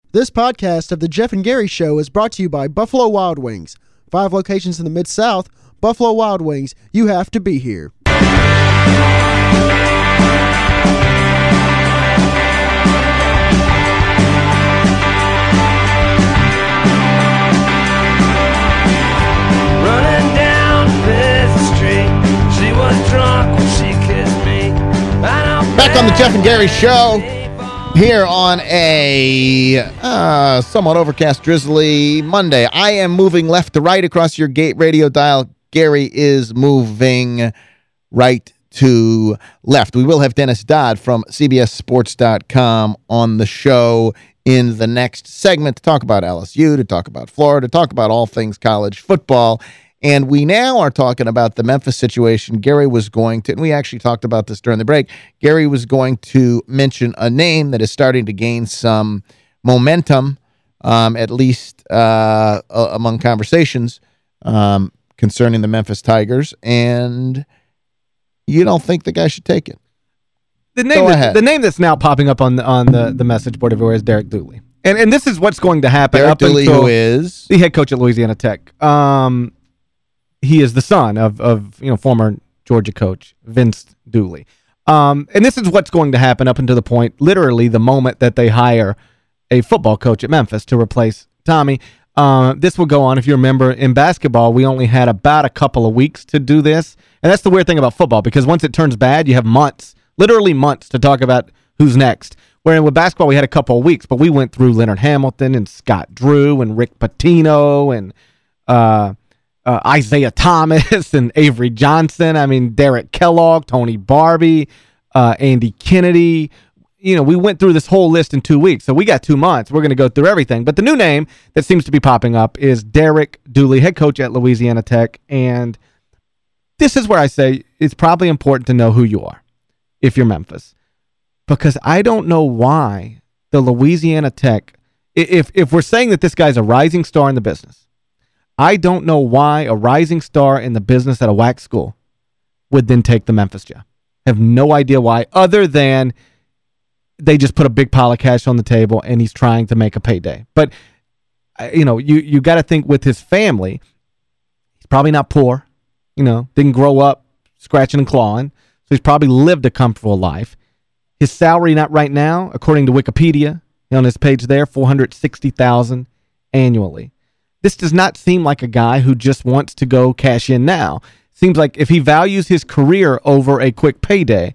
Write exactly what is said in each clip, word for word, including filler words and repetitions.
This podcast of The Jeff and Gary Show is brought to you by Buffalo Wild Wings. Five locations in the Mid-South. Buffalo Wild Wings, you have to be here. Running down Fifth Street, she was drunk when she kissed me. Back on The Jeff and Gary Show. Here on a uh, somewhat overcast, drizzly Monday. I am moving left to right across your gate radio dial. Gary is moving right to left. We will have Dennis Dodd from C B S Sports dot com on the show in the next segment to talk about L S U, to talk about Florida, to talk about all things college football. And we now are talking about the Memphis situation. Gary was going to, and we actually talked about this during the break, Gary was going to mention a name that is starting to gain some momentum, um, at least uh, among conversations um, concerning the Memphis Tigers, and you don't think the guy should take it. The name, that, the name that's now popping up on the, on the, the message board everywhere is Derek Dooley. And and this is what's going to happen. Derek up Dooley, until who is? the head coach at Louisiana Tech. Um... He is the son of, of you know, former Georgia coach Vince Dooley. Um, and this is what's going to happen up until the point, literally the moment that they hire a football coach at Memphis to replace Tommy. Uh, this will go on. If you remember, in basketball, we only had about a couple of weeks to do this. And that's the weird thing about football, because once it turns bad, you have months, literally months, to talk about who's next. Whereas with basketball, we had a couple of weeks, but we went through Leonard Hamilton and Scott Drew and Rick Pitino and uh, Uh, Isaiah Thomas and Avery Johnson. I mean, Derek Kellogg, Tony Barbie, uh, Andy Kennedy. You know, we went through this whole list in two weeks. So we got two months. We're going to go through everything. But the new name that seems to be popping up is Derek Dooley, head coach at Louisiana Tech. And this is where I say it's probably important to know who you are if you're Memphis. Because I don't know why the Louisiana Tech, if, if we're saying that this guy's a rising star in the business, I don't know why a rising star in the business at a W A C school would then take the Memphis job. I have no idea why, other than they just put a big pile of cash on the table and he's trying to make a payday. But, you know, you, you got to think with his family, he's probably not poor, you know, didn't grow up scratching and clawing, so he's probably lived a comfortable life. His salary not right now, according to Wikipedia, on his page there, four hundred sixty thousand dollars annually. This does not seem like a guy who just wants to go cash in now. Seems like if he values his career over a quick payday,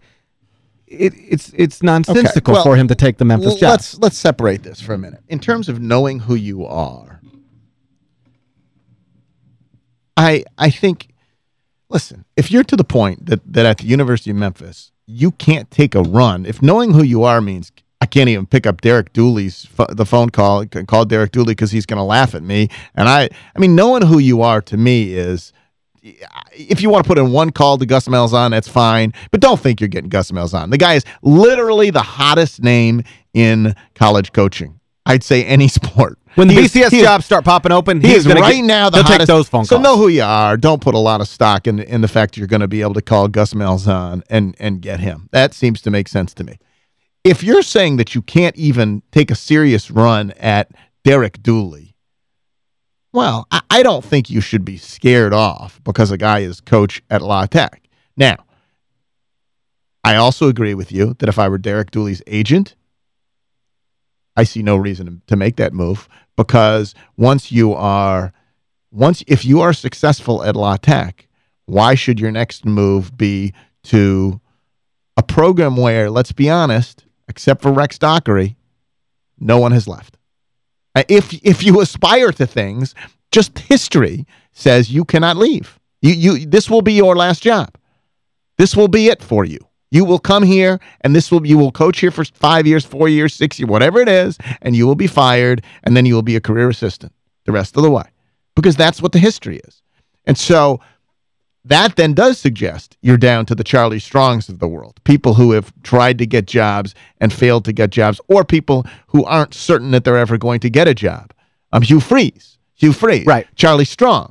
it, it's it's nonsensical okay, well, for him to take the Memphis well, job. Let's, let's separate this for a minute. In terms of knowing who you are, I I think, listen, if you're to the point that, that at the University of Memphis, you can't take a run, if knowing who you are means I can't even pick up Derek Dooley's the phone call, call Derek Dooley because he's going to laugh at me. And I, I mean, knowing who you are to me is, if you want to put in one call to Gus Malzahn, that's fine. But don't think you're getting Gus Malzahn. The guy is literally the hottest name in college coaching. I'd say any sport. When the he B C S is, jobs start popping open, he he's is right get, now the he'll hottest. take those phone calls. So know who you are. Don't put a lot of stock in, in the fact you're going to be able to call Gus Malzahn and, and get him. That seems to make sense to me. If you're saying that you can't even take a serious run at Derek Dooley, well, I, I don't think you should be scared off because a guy is coach at La Tech. Now, I also agree with you that if I were Derek Dooley's agent, I see no reason to make that move because once you are, once if you are successful at La Tech, why should your next move be to a program where, let's be honest, except for Rex Dockery, no one has left. If if you aspire to things, just history says you cannot leave. You you this will be your last job. This will be it for you. You will come here and this will you will coach here for five years, four years, six years, whatever it is, and you will be fired, and then you will be a career assistant the rest of the way. Because that's what the history is. And so that then does suggest you're down to the Charlie Strongs of the world, people who have tried to get jobs and failed to get jobs, or people who aren't certain that they're ever going to get a job. Um, Hugh Freeze. Hugh Freeze. Right. Charlie Strong. Right.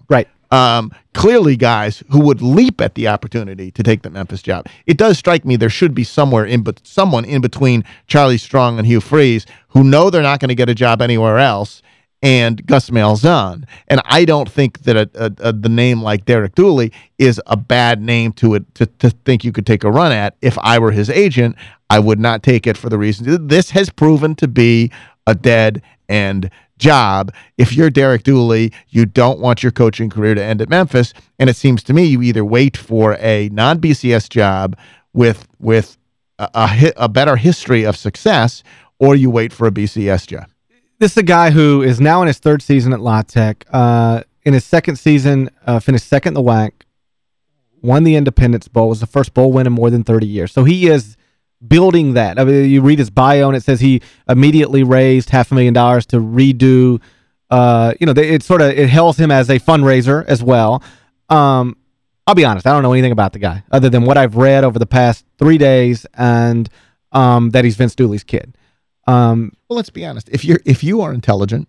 Um, clearly guys who would leap at the opportunity to take the Memphis job. It does strike me there should be somewhere in, but someone in between Charlie Strong and Hugh Freeze who know they're not going to get a job anywhere else, and Gus Malzahn. And I don't think that a, a, a, the name like Derek Dooley is a bad name to it to, to think you could take a run at. If I were his agent, I would not take it for the reason this has proven to be a dead end job. If you're Derek Dooley, you don't want your coaching career to end at Memphis, and it seems to me you either wait for a non-B C S job with with a, a, a better history of success, or you wait for a B C S job. This is a guy who is now in his third season at La Tech. Uh, in his second season, uh, finished second in the W A C, won the Independence Bowl, was the first bowl win in more than thirty years. So he is building that. I mean, you read his bio and it says he immediately raised half a million dollars to redo, uh, you know, it sort of, it hails him as a fundraiser as well. Um, I'll be honest, I don't know anything about the guy other than what I've read over the past three days and um, that he's Vince Dooley's kid. Um, well, let's be honest. If you're, if you are intelligent,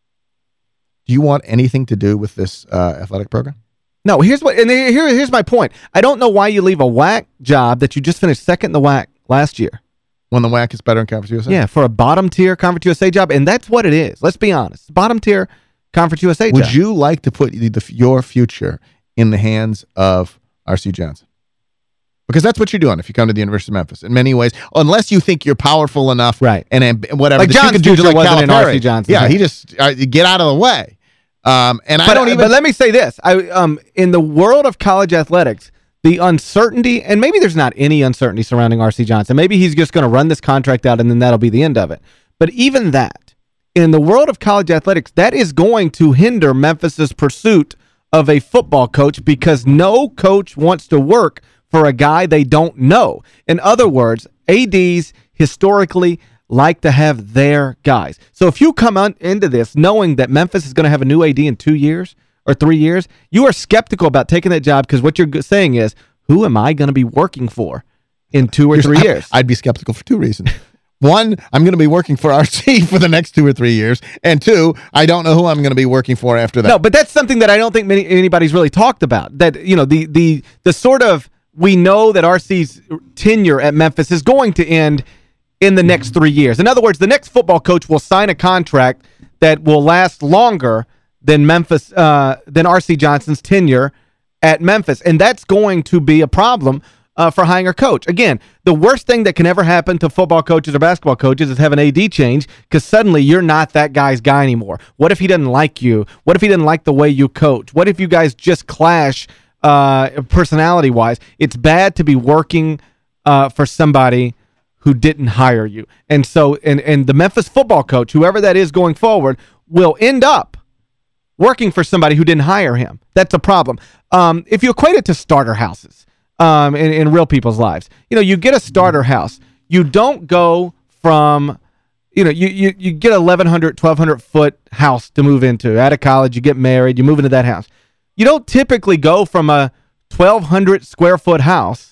do you want anything to do with this uh, athletic program? No, here's what, and here, here's my point. I don't know why you leave a W A C job that you just finished second in the W A C last year. When the W A C is better in Conference U S A? Yeah, for a bottom-tier Conference U S A job, and that's what it is. Let's be honest. Bottom-tier Conference U S A Would job. you like to put the, the, your future in the hands of R C Johnson? Because that's what you're doing if you come to the University of Memphis in many ways, unless you think you're powerful enough right. and, and whatever. Like John's future like wasn't in R C Johnson. Yeah, he just uh, get out of the way. Um, and but, I don't even. But let me say this: I um in the world of college athletics, the uncertainty, and maybe there's not any uncertainty surrounding R C Johnson. Maybe he's just going to run this contract out, and then that'll be the end of it. But even that, in the world of college athletics, that is going to hinder Memphis's pursuit of a football coach because no coach wants to work for a guy they don't know. In other words, A Ds historically like to have their guys. So if you come on into this knowing that Memphis is going to have a new A D in two years or three years, you are skeptical about taking that job because what you're saying is, who am I going to be working for in two or Here's, three I, years? I'd be skeptical for two reasons. One, I'm going to be working for R C for the next two or three years. And two, I don't know who I'm going to be working for after that. No, but that's something that I don't think many anybody's really talked about. That, you know, the the the sort of, we know that R C's tenure at Memphis is going to end in the next three years. In other words, the next football coach will sign a contract that will last longer than Memphis, uh, than R C Johnson's tenure at Memphis. And that's going to be a problem uh, for hiring a coach. Again, the worst thing that can ever happen to football coaches or basketball coaches is have an A D change because suddenly you're not that guy's guy anymore. What if he doesn't like you? What if he didn't like the way you coach? What if you guys just clash uh, personality-wise? It's bad to be working uh, for somebody who didn't hire you. And so, and, and the Memphis football coach, whoever that is going forward, will end up working for somebody who didn't hire him. That's a problem. Um, if you equate it to starter houses um, in, in real people's lives, you know, you get a starter house. You don't go from, you know, you, you, you get an eleven hundred, twelve hundred foot house to move into. Out of college, you get married, you move into that house. You don't typically go from a twelve hundred square foot house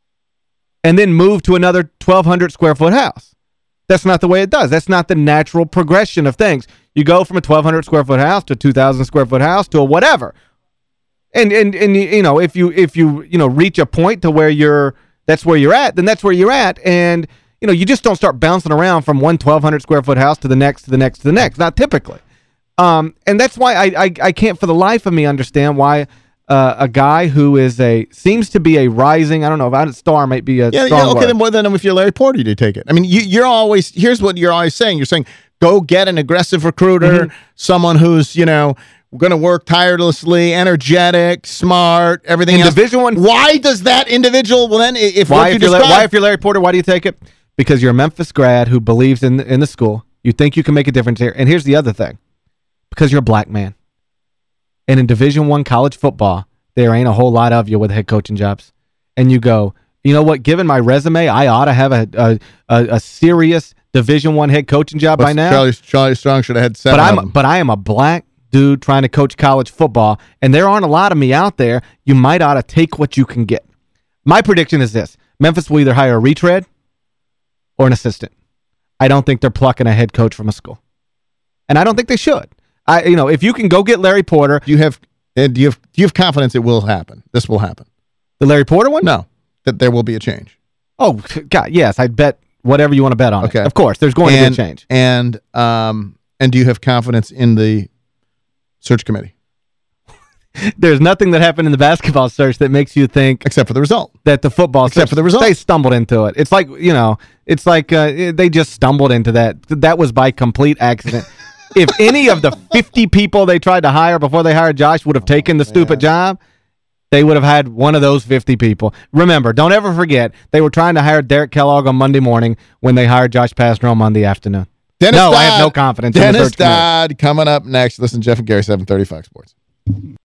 and then move to another twelve hundred square foot house. That's not the way it does. That's not the natural progression of things. You go from a twelve hundred square foot house to a two thousand square foot house to a whatever. And and and you know, if you if you, you know, reach a point to where you're that's where you're at, then that's where you're at, and you know, you just don't start bouncing around from one twelve hundred square foot house to the next to the next to the next, not typically. Um and that's why I I I can't for the life of me understand why Uh, a guy who is a seems to be a rising, I don't know, if star might be a yeah, strong yeah, okay, word. then, well, then if you're Larry Porter, you take it. I mean, you, you're always, here's what you're always saying. You're saying, go get an aggressive recruiter, mm-hmm. someone who's, you know, going to work tirelessly, energetic, smart, everything In else. Division One. Why does that individual, well then, if why what if you you're described, Why if you're Larry Porter, why do you take it? Because you're a Memphis grad who believes in, in the school. You think you can make a difference here. And here's the other thing. Because you're a black man. And in Division One college football, there ain't a whole lot of you with head coaching jobs. And you go, you know what, given my resume, I ought to have a a, a, a serious Division One head coaching job well, by now. Charlie, Charlie Strong should have had seven but I'm of them. But I am a black dude trying to coach college football, and there aren't a lot of me out there. You might ought to take what you can get. My prediction is this. Memphis will either hire a retread or an assistant. I don't think they're plucking a head coach from a school. And I don't think they should. I, you know, if you can go get Larry Porter. Do you have And do you have do you have confidence it will happen? This will happen? The Larry Porter one? No, that there will be a change. Oh, God, yes. I'd bet whatever you want to bet on Okay. it. Of course, there's going and, to be a change. And, um, and do you have confidence in the search committee? There's nothing that happened in the basketball search that makes you think Except for the result. that the football Except search, for the result. they stumbled into it. It's like, you know, it's like uh, they just stumbled into that. That was by complete accident. If any of the fifty people they tried to hire before they hired Josh would have taken the stupid job, they would have had one of those fifty people. Remember, don't ever forget, they were trying to hire Derek Kellogg on Monday morning when they hired Josh Pastner on Monday afternoon. Dennis no, Dodd, I have no confidence Dennis in the search committee. Dodd coming up next. Listen, Jeff and Gary, seven thirty Fox Sports.